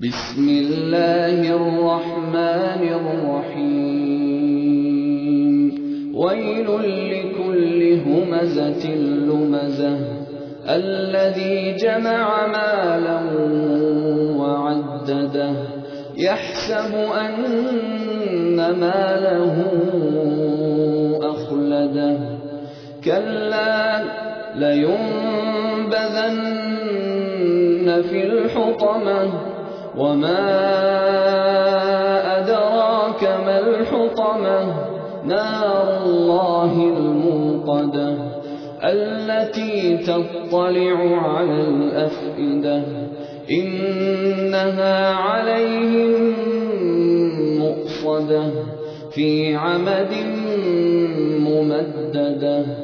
بسم الله الرحمن الرحيم ويل لكل همزة لمزة الذي جمع مالا وعدده يحسب أن ماله أخلده كلا لينبذن في الحطمة وما أدراك ما الحطمة نار الله الموقدة التي تطلع على الأفئدة إنها عليهم مؤصدة في عمد ممددة.